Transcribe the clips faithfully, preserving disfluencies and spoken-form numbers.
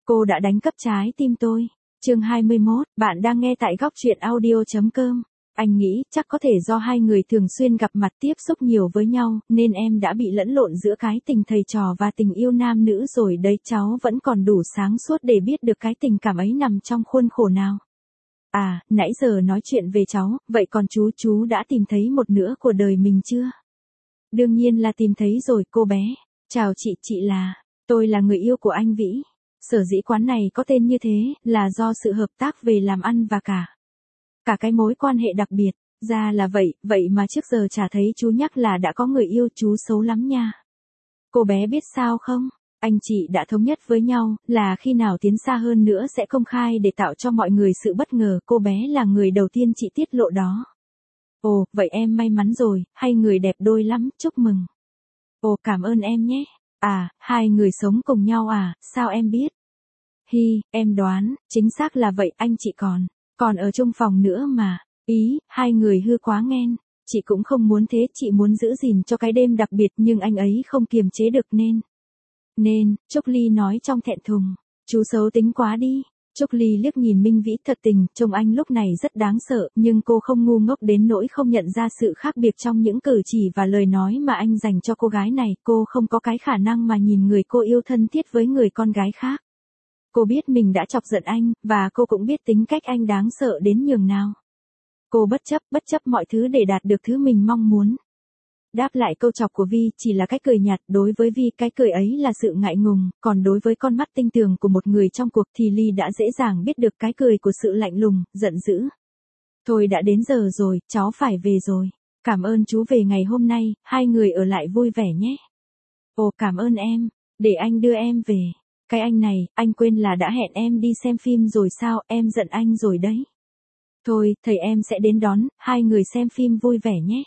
Cô đã đánh cắp trái tim tôi. Chương hai mươi mốt, bạn đang nghe tại góc truyện audio chấm com. Anh nghĩ chắc có thể do hai người thường xuyên gặp mặt tiếp xúc nhiều với nhau, nên em đã bị lẫn lộn giữa cái tình thầy trò và tình yêu nam nữ rồi đấy, cháu vẫn còn đủ sáng suốt để biết được cái tình cảm ấy nằm trong khuôn khổ nào. À, nãy giờ nói chuyện về cháu, vậy còn chú, chú đã tìm thấy một nửa của đời mình chưa? Đương nhiên là tìm thấy rồi cô bé. Chào chị, chị là, tôi là người yêu của anh Vĩ. Sở dĩ quán này có tên như thế, là do sự hợp tác về làm ăn và cả. Cả cái mối quan hệ đặc biệt, ra là vậy, vậy mà trước giờ chả thấy chú nhắc là đã có người yêu, chú xấu lắm nha. Cô bé biết sao không? Anh chị đã thống nhất với nhau, là khi nào tiến xa hơn nữa sẽ công khai để tạo cho mọi người sự bất ngờ, cô bé là người đầu tiên chị tiết lộ đó. Ồ, vậy em may mắn rồi, hai người đẹp đôi lắm, chúc mừng. Ồ, cảm ơn em nhé. À, hai người sống cùng nhau à, sao em biết? Hi, em đoán, chính xác là vậy, anh chị còn, còn ở chung phòng nữa mà. Ý, hai người hư quá nghen. Chị cũng không muốn thế, chị muốn giữ gìn cho cái đêm đặc biệt nhưng anh ấy không kiềm chế được nên. Nên, Trúc Ly nói trong thẹn thùng. Chú xấu tính quá đi. Trúc Ly liếc nhìn Minh Vĩ thật tình, trông anh lúc này rất đáng sợ, nhưng cô không ngu ngốc đến nỗi không nhận ra sự khác biệt trong những cử chỉ và lời nói mà anh dành cho cô gái này. Cô không có cái khả năng mà nhìn người cô yêu thân thiết với người con gái khác. Cô biết mình đã chọc giận anh, và cô cũng biết tính cách anh đáng sợ đến nhường nào. Cô bất chấp, bất chấp mọi thứ để đạt được thứ mình mong muốn. Đáp lại câu chọc của Vi chỉ là cái cười nhạt, đối với Vi cái cười ấy là sự ngại ngùng, còn đối với con mắt tinh tường của một người trong cuộc thì Ly đã dễ dàng biết được cái cười của sự lạnh lùng, giận dữ. Thôi đã đến giờ rồi, cháu phải về rồi. Cảm ơn chú về ngày hôm nay, hai người ở lại vui vẻ nhé. Ồ, cảm ơn em, để anh đưa em về. Cái anh này, anh quên là đã hẹn em đi xem phim rồi sao, em giận anh rồi đấy. Thôi, thầy em sẽ đến đón, hai người xem phim vui vẻ nhé.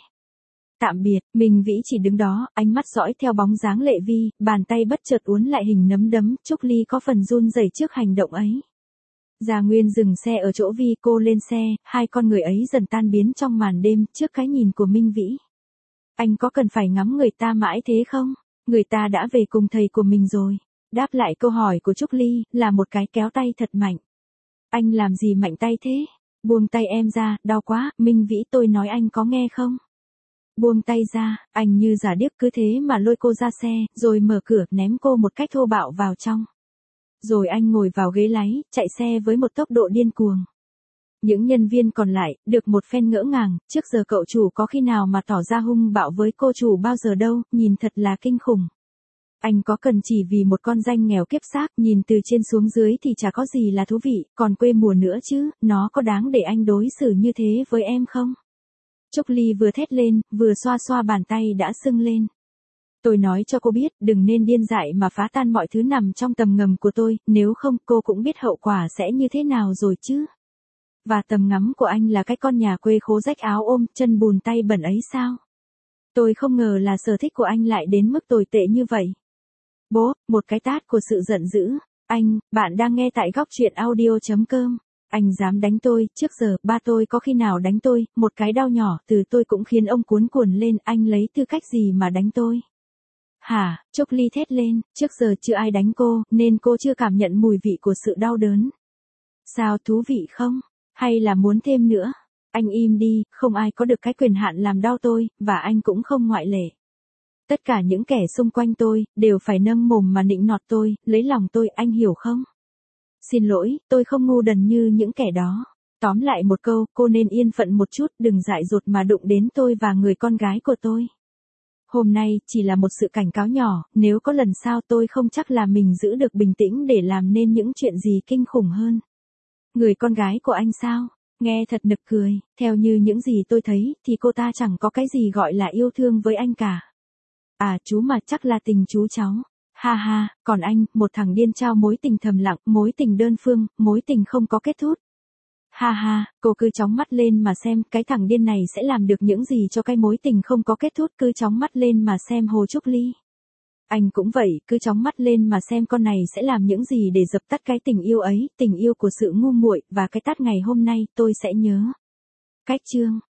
Tạm biệt, Minh Vĩ chỉ đứng đó, ánh mắt dõi theo bóng dáng Lệ Vi, bàn tay bất chợt uốn lại hình nắm đấm, Trúc Ly có phần run rẩy trước hành động ấy. Gia Nguyên dừng xe ở chỗ Vi, cô lên xe, hai con người ấy dần tan biến trong màn đêm, trước cái nhìn của Minh Vĩ. Anh có cần phải ngắm người ta mãi thế không? Người ta đã về cùng thầy của mình rồi. Đáp lại câu hỏi của Trúc Ly, là một cái kéo tay thật mạnh. Anh làm gì mạnh tay thế? Buông tay em ra, đau quá, Minh Vĩ tôi nói anh có nghe không? Buông tay ra, anh như giả điếc cứ thế mà lôi cô ra xe, rồi mở cửa ném cô một cách thô bạo vào trong. Rồi anh ngồi vào ghế lái, chạy xe với một tốc độ điên cuồng. Những nhân viên còn lại, được một phen ngỡ ngàng, trước giờ cậu chủ có khi nào mà tỏ ra hung bạo với cô chủ bao giờ đâu, nhìn thật là kinh khủng. Anh có cần chỉ vì một con danh nghèo kiếp xác, nhìn từ trên xuống dưới thì chả có gì là thú vị, còn quê mùa nữa chứ, nó có đáng để anh đối xử như thế với em không? Trúc Ly vừa thét lên, vừa xoa xoa bàn tay đã sưng lên. Tôi nói cho cô biết, đừng nên điên dại mà phá tan mọi thứ nằm trong tầm ngầm của tôi, nếu không cô cũng biết hậu quả sẽ như thế nào rồi chứ. Và tầm ngắm của anh là cái con nhà quê khố rách áo ôm, chân bùn tay bẩn ấy sao? Tôi không ngờ là sở thích của anh lại đến mức tồi tệ như vậy. Bố, một cái tát của sự giận dữ. Anh, bạn đang nghe tại góc truyện audio chấm com. Anh dám đánh tôi, trước giờ, ba tôi có khi nào đánh tôi, một cái đau nhỏ từ tôi cũng khiến ông cuốn cuồng lên, anh lấy tư cách gì mà đánh tôi? Hả, Trúc Ly thét lên, trước giờ chưa ai đánh cô, nên cô chưa cảm nhận mùi vị của sự đau đớn. Sao thú vị không? Hay là muốn thêm nữa? Anh im đi, không ai có được cái quyền hạn làm đau tôi, và anh cũng không ngoại lệ. Tất cả những kẻ xung quanh tôi, đều phải nâng mồm mà nịnh nọt tôi, lấy lòng tôi, anh hiểu không? Xin lỗi, tôi không ngu đần như những kẻ đó. Tóm lại một câu, cô nên yên phận một chút, đừng dại dột mà đụng đến tôi và người con gái của tôi. Hôm nay, chỉ là một sự cảnh cáo nhỏ, nếu có lần sau tôi không chắc là mình giữ được bình tĩnh để làm nên những chuyện gì kinh khủng hơn. Người con gái của anh sao? Nghe thật nực cười, theo như những gì tôi thấy, thì cô ta chẳng có cái gì gọi là yêu thương với anh cả. À chú mà chắc là tình chú cháu. Ha ha, còn anh, một thằng điên trao mối tình thầm lặng, mối tình đơn phương, mối tình không có kết thúc. Ha ha, cô cứ chóng mắt lên mà xem, cái thằng điên này sẽ làm được những gì cho cái mối tình không có kết thúc, cứ chóng mắt lên mà xem Hồ Trúc Ly. Anh cũng vậy, cứ chóng mắt lên mà xem con này sẽ làm những gì để dập tắt cái tình yêu ấy, tình yêu của sự ngu muội, và cái tát ngày hôm nay, tôi sẽ nhớ. Cách chương